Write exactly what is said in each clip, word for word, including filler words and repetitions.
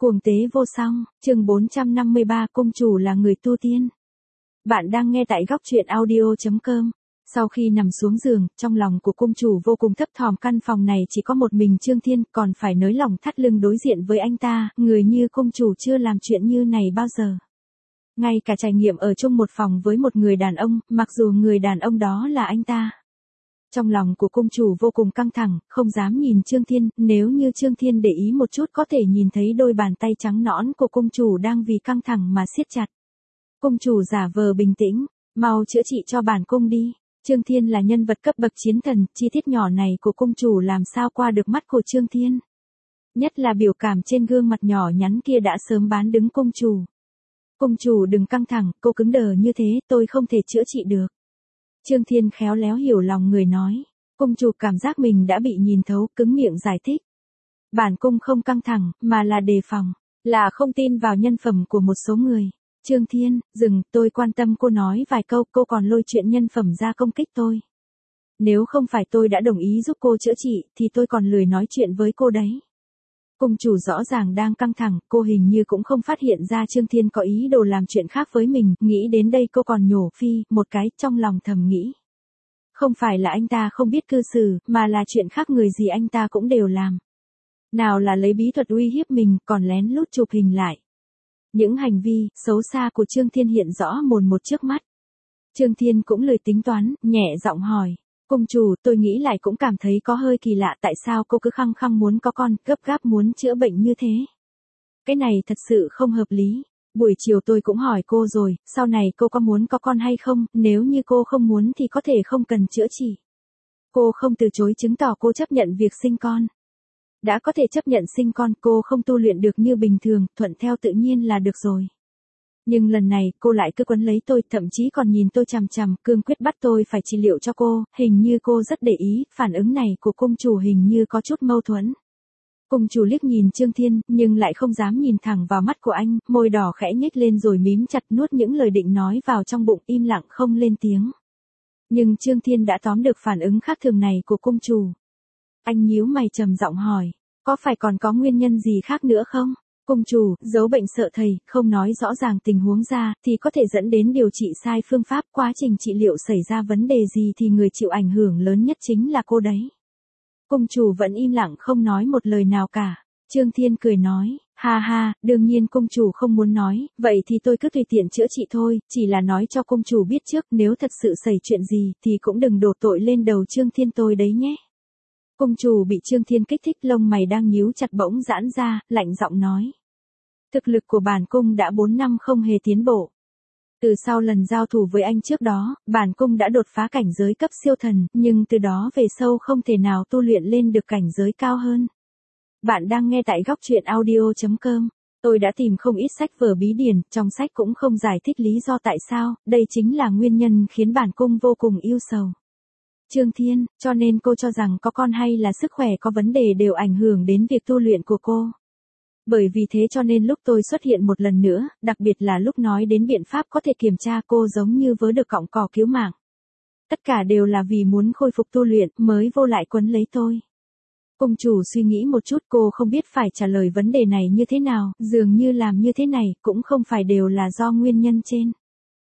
Cuồng tế vô song, chương bốn trăm năm mươi ba Cung chủ là người tu tiên. Bạn đang nghe tại góc truyện audio chấm com. Sau khi nằm xuống giường, trong lòng của cung chủ vô cùng thấp thỏm, căn phòng này chỉ có một mình Trương Thiên, còn phải nới lòng thắt lưng đối diện với anh ta, người như cung chủ chưa làm chuyện như này bao giờ. Ngay cả trải nghiệm ở chung một phòng với một người đàn ông, mặc dù người đàn ông đó là anh ta. Trong lòng của cung chủ vô cùng căng thẳng, không dám nhìn Trương Thiên, nếu như Trương Thiên để ý một chút có thể nhìn thấy đôi bàn tay trắng nõn của cung chủ đang vì căng thẳng mà siết chặt. Cung chủ giả vờ bình tĩnh, mau chữa trị cho bản cung đi. Trương Thiên là nhân vật cấp bậc chiến thần, chi tiết nhỏ này của cung chủ làm sao qua được mắt của Trương Thiên. Nhất là biểu cảm trên gương mặt nhỏ nhắn kia đã sớm bán đứng cung chủ. Cung chủ đừng căng thẳng, cô cứng đờ như thế, tôi không thể chữa trị được. Trương Thiên khéo léo hiểu lòng người nói. Cung chủ cảm giác mình đã bị nhìn thấu, cứng miệng giải thích. Bản cung không căng thẳng, mà là đề phòng, là không tin vào nhân phẩm của một số người. Trương Thiên, dừng, tôi quan tâm cô nói vài câu, cô còn lôi chuyện nhân phẩm ra công kích tôi. Nếu không phải tôi đã đồng ý giúp cô chữa trị, thì tôi còn lười nói chuyện với cô đấy. Cung chủ rõ ràng đang căng thẳng, cô hình như cũng không phát hiện ra Trương Thiên có ý đồ làm chuyện khác với mình, nghĩ đến đây cô còn nhổ phi, một cái, trong lòng thầm nghĩ. Không phải là anh ta không biết cư xử, mà là chuyện khác người gì anh ta cũng đều làm. Nào là lấy bí thuật uy hiếp mình, còn lén lút chụp hình lại. Những hành vi, xấu xa của Trương Thiên hiện rõ mồn một trước mắt. Trương Thiên cũng lười tính toán, nhẹ giọng hỏi. Cung chủ, tôi nghĩ lại cũng cảm thấy có hơi kỳ lạ, tại sao cô cứ khăng khăng muốn có con, gấp gáp muốn chữa bệnh như thế. Cái này thật sự không hợp lý. Buổi chiều tôi cũng hỏi cô rồi, sau này cô có muốn có con hay không, nếu như cô không muốn thì có thể không cần chữa trị. Cô không từ chối chứng tỏ cô chấp nhận việc sinh con. Đã có thể chấp nhận sinh con, cô không tu luyện được như bình thường, thuận theo tự nhiên là được rồi. Nhưng lần này, cô lại cứ quấn lấy tôi, thậm chí còn nhìn tôi chằm chằm, cương quyết bắt tôi phải trị liệu cho cô, hình như cô rất để ý, phản ứng này của cung chủ hình như có chút mâu thuẫn. Cung chủ liếc nhìn Trương Thiên, nhưng lại không dám nhìn thẳng vào mắt của anh, môi đỏ khẽ nhếch lên rồi mím chặt, nuốt những lời định nói vào trong bụng, im lặng không lên tiếng. Nhưng Trương Thiên đã tóm được phản ứng khác thường này của cung chủ. Anh nhíu mày trầm giọng hỏi, có phải còn có nguyên nhân gì khác nữa không? Cung chủ, giấu bệnh sợ thầy, không nói rõ ràng tình huống ra, thì có thể dẫn đến điều trị sai phương pháp, quá trình trị liệu xảy ra vấn đề gì thì người chịu ảnh hưởng lớn nhất chính là cô đấy. Cung chủ vẫn im lặng không nói một lời nào cả. Trương Thiên cười nói, ha ha, đương nhiên cung chủ không muốn nói, vậy thì tôi cứ tùy tiện chữa trị thôi, chỉ là nói cho cung chủ biết trước, nếu thật sự xảy chuyện gì, thì cũng đừng đổ tội lên đầu Trương Thiên tôi đấy nhé. Cung chủ bị Trương Thiên kích thích, lông mày đang nhíu chặt bỗng giãn ra, lạnh giọng nói. Thực lực của bản cung đã bốn năm không hề tiến bộ. Từ sau lần giao thủ với anh trước đó, bản cung đã đột phá cảnh giới cấp siêu thần, nhưng từ đó về sau không thể nào tu luyện lên được cảnh giới cao hơn. Bạn đang nghe tại góc truyện audio chấm com. Tôi đã tìm không ít sách vở bí điển, trong sách cũng không giải thích lý do tại sao, đây chính là nguyên nhân khiến bản cung vô cùng ưu sầu. Trương Thiên, cho nên cô cho rằng có con hay là sức khỏe có vấn đề đều ảnh hưởng đến việc tu luyện của cô. Bởi vì thế cho nên lúc tôi xuất hiện một lần nữa, đặc biệt là lúc nói đến biện pháp có thể kiểm tra, cô giống như vớ được cọng cỏ cứu mạng. Tất cả đều là vì muốn khôi phục tu luyện mới vô lại quấn lấy tôi. Cung chủ suy nghĩ một chút, cô không biết phải trả lời vấn đề này như thế nào, dường như làm như thế này cũng không phải đều là do nguyên nhân trên.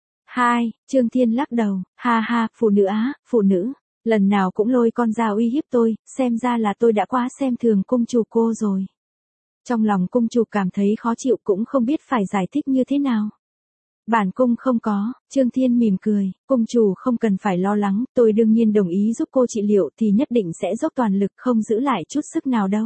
Hai, Trương Thiên lắc đầu, ha ha, phụ nữ á, phụ nữ. Lần nào cũng lôi con ra uy hiếp tôi, xem ra là tôi đã quá xem thường cung chủ cô rồi. Trong lòng cung chủ cảm thấy khó chịu, cũng không biết phải giải thích như thế nào. Bản cung không có, Trương Thiên mỉm cười, cung chủ không cần phải lo lắng, tôi đương nhiên đồng ý giúp cô trị liệu thì nhất định sẽ dốc toàn lực, không giữ lại chút sức nào đâu.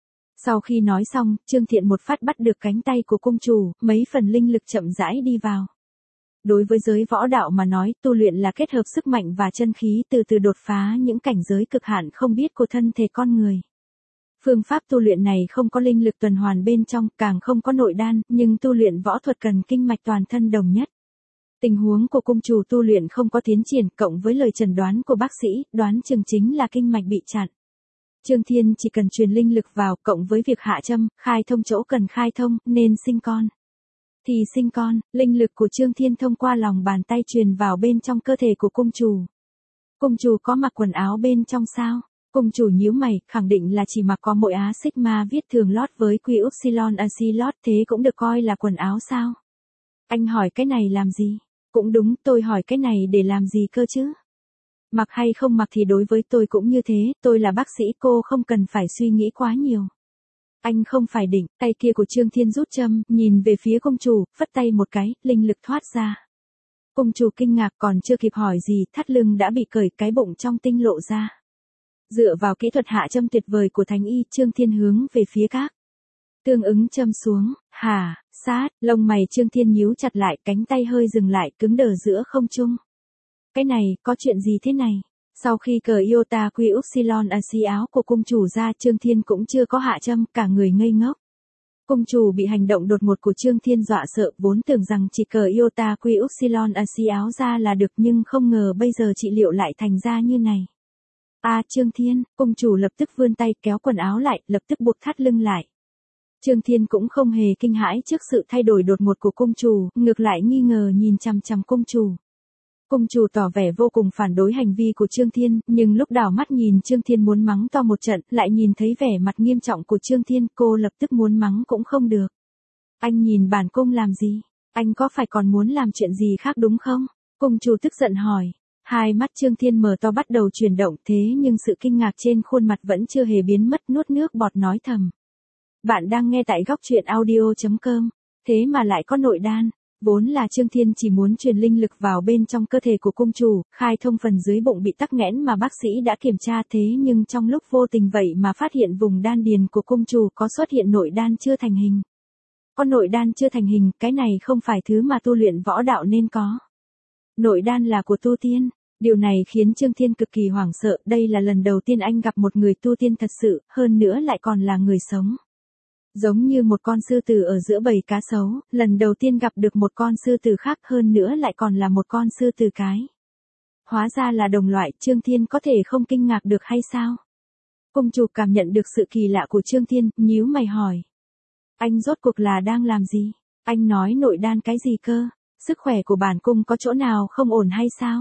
Sau khi nói xong, Trương Thiện một phát bắt được cánh tay của cung chủ, mấy phần linh lực chậm rãi đi vào. Đối với giới võ đạo mà nói, tu luyện là kết hợp sức mạnh và chân khí, từ từ đột phá những cảnh giới cực hạn không biết của thân thể con người. Phương pháp tu luyện này không có linh lực tuần hoàn bên trong, càng không có nội đan, nhưng tu luyện võ thuật cần kinh mạch toàn thân đồng nhất. Tình huống của cung chủ tu luyện không có tiến triển, cộng với lời chẩn đoán của bác sĩ, đoán chừng chính là kinh mạch bị chặn. Trương Thiên chỉ cần truyền linh lực vào, cộng với việc hạ châm, khai thông chỗ cần khai thông, nên sinh con. Thì sinh con, linh lực của Trương Thiên thông qua lòng bàn tay truyền vào bên trong cơ thể của cung chủ. Cung chủ có mặc quần áo bên trong sao? Cung chủ nhíu mày, khẳng định là chỉ mặc có mỗi Á Sigma viết thường lót với Quy Upsilon A Si lót, thế cũng được coi là quần áo sao? Anh hỏi cái này làm gì? Cũng đúng, tôi hỏi cái này để làm gì cơ chứ? Mặc hay không mặc thì đối với tôi cũng như thế, tôi là bác sĩ, cô không cần phải suy nghĩ quá nhiều. Anh không phải định, tay kia của Trương Thiên rút châm, nhìn về phía công chủ, phất tay một cái, linh lực thoát ra. Công chủ kinh ngạc còn chưa kịp hỏi gì, thắt lưng đã bị cởi, cái bụng trong tinh lộ ra. Dựa vào kỹ thuật hạ châm tuyệt vời của Thánh Y, Trương Thiên hướng về phía các. Tương ứng châm xuống, hả, sát, lông mày Trương Thiên nhíu chặt lại, cánh tay hơi dừng lại, cứng đờ giữa không trung. Cái này, có chuyện gì thế này? Sau khi cởi Iota Quy Upsilon A Si áo của cung chủ ra, Trương Thiên cũng chưa có hạ châm, cả người ngây ngốc. Cung chủ bị hành động đột ngột của Trương Thiên dọa sợ, vốn tưởng rằng chỉ cởi Iota Quy Upsilon A Si áo ra là được, nhưng không ngờ bây giờ trị liệu lại thành ra như này. A à, Trương Thiên, cung chủ lập tức vươn tay kéo quần áo lại, lập tức buộc thắt lưng lại. Trương Thiên cũng không hề kinh hãi trước sự thay đổi đột ngột của cung chủ, ngược lại nghi ngờ nhìn chằm chằm cung chủ. Cung chủ tỏ vẻ vô cùng phản đối hành vi của Trương Thiên, nhưng lúc đảo mắt nhìn Trương Thiên muốn mắng to một trận, lại nhìn thấy vẻ mặt nghiêm trọng của Trương Thiên, cô lập tức muốn mắng cũng không được. Anh nhìn bản cung làm gì? Anh có phải còn muốn làm chuyện gì khác đúng không? Cung chủ tức giận hỏi. Hai mắt Trương Thiên mở to bắt đầu chuyển động, thế nhưng sự kinh ngạc trên khuôn mặt vẫn chưa hề biến mất, nuốt nước bọt nói thầm. Bạn đang nghe tại góc truyện audio chấm com, thế mà lại có nội đan. Vốn là Trương Thiên chỉ muốn truyền linh lực vào bên trong cơ thể của cung chủ, khai thông phần dưới bụng bị tắc nghẽn mà bác sĩ đã kiểm tra, thế nhưng trong lúc vô tình vậy mà phát hiện vùng đan điền của cung chủ có xuất hiện nội đan chưa thành hình. Có nội đan chưa thành hình, cái này không phải thứ mà tu luyện võ đạo nên có. Nội đan là của tu tiên. Điều này khiến Trương Thiên cực kỳ hoảng sợ, đây là lần đầu tiên anh gặp một người tu tiên thật sự, hơn nữa lại còn là người sống. Giống như một con sư tử ở giữa bầy cá sấu, lần đầu tiên gặp được một con sư tử khác, hơn nữa lại còn là một con sư tử cái. Hóa ra là đồng loại, Trương Thiên có thể không kinh ngạc được hay sao? Cung chủ cảm nhận được sự kỳ lạ của Trương Thiên, nhíu mày hỏi. Anh rốt cuộc là đang làm gì? Anh nói nội đan cái gì cơ? Sức khỏe của bản cung có chỗ nào không ổn hay sao?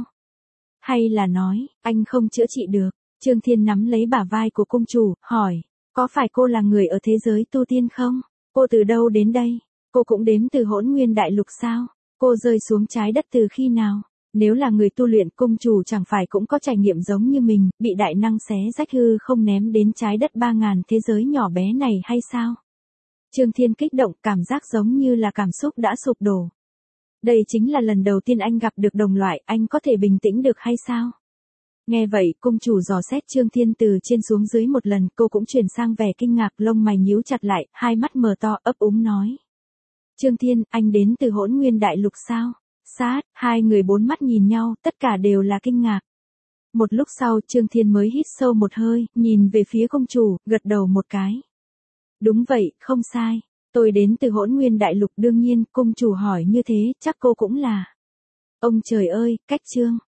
Hay là nói, anh không chữa trị được? Trương Thiên nắm lấy bả vai của cung chủ, hỏi. Có phải cô là người ở thế giới tu tiên không? Cô từ đâu đến đây? Cô cũng đến từ Hỗn Nguyên Đại Lục sao? Cô rơi xuống trái đất từ khi nào? Nếu là người tu luyện, cung chủ chẳng phải cũng có trải nghiệm giống như mình, bị đại năng xé rách hư không ném đến trái đất ba ngàn thế giới nhỏ bé này hay sao? Trương Thiên kích động, cảm giác giống như là cảm xúc đã sụp đổ. Đây chính là lần đầu tiên anh gặp được đồng loại, anh có thể bình tĩnh được hay sao? Nghe vậy, cung chủ dò xét Trương Thiên từ trên xuống dưới một lần, cô cũng chuyển sang vẻ kinh ngạc, lông mày nhíu chặt lại, hai mắt mở to, ấp úng nói. Trương Thiên, anh đến từ Hỗn Nguyên Đại Lục sao? Sát, hai người bốn mắt nhìn nhau, tất cả đều là kinh ngạc. Một lúc sau, Trương Thiên mới hít sâu một hơi, nhìn về phía cung chủ, gật đầu một cái. Đúng vậy, không sai. Tôi đến từ Hỗn Nguyên Đại Lục, đương nhiên, cung chủ hỏi như thế, chắc cô cũng là. Ông trời ơi, cách Trương.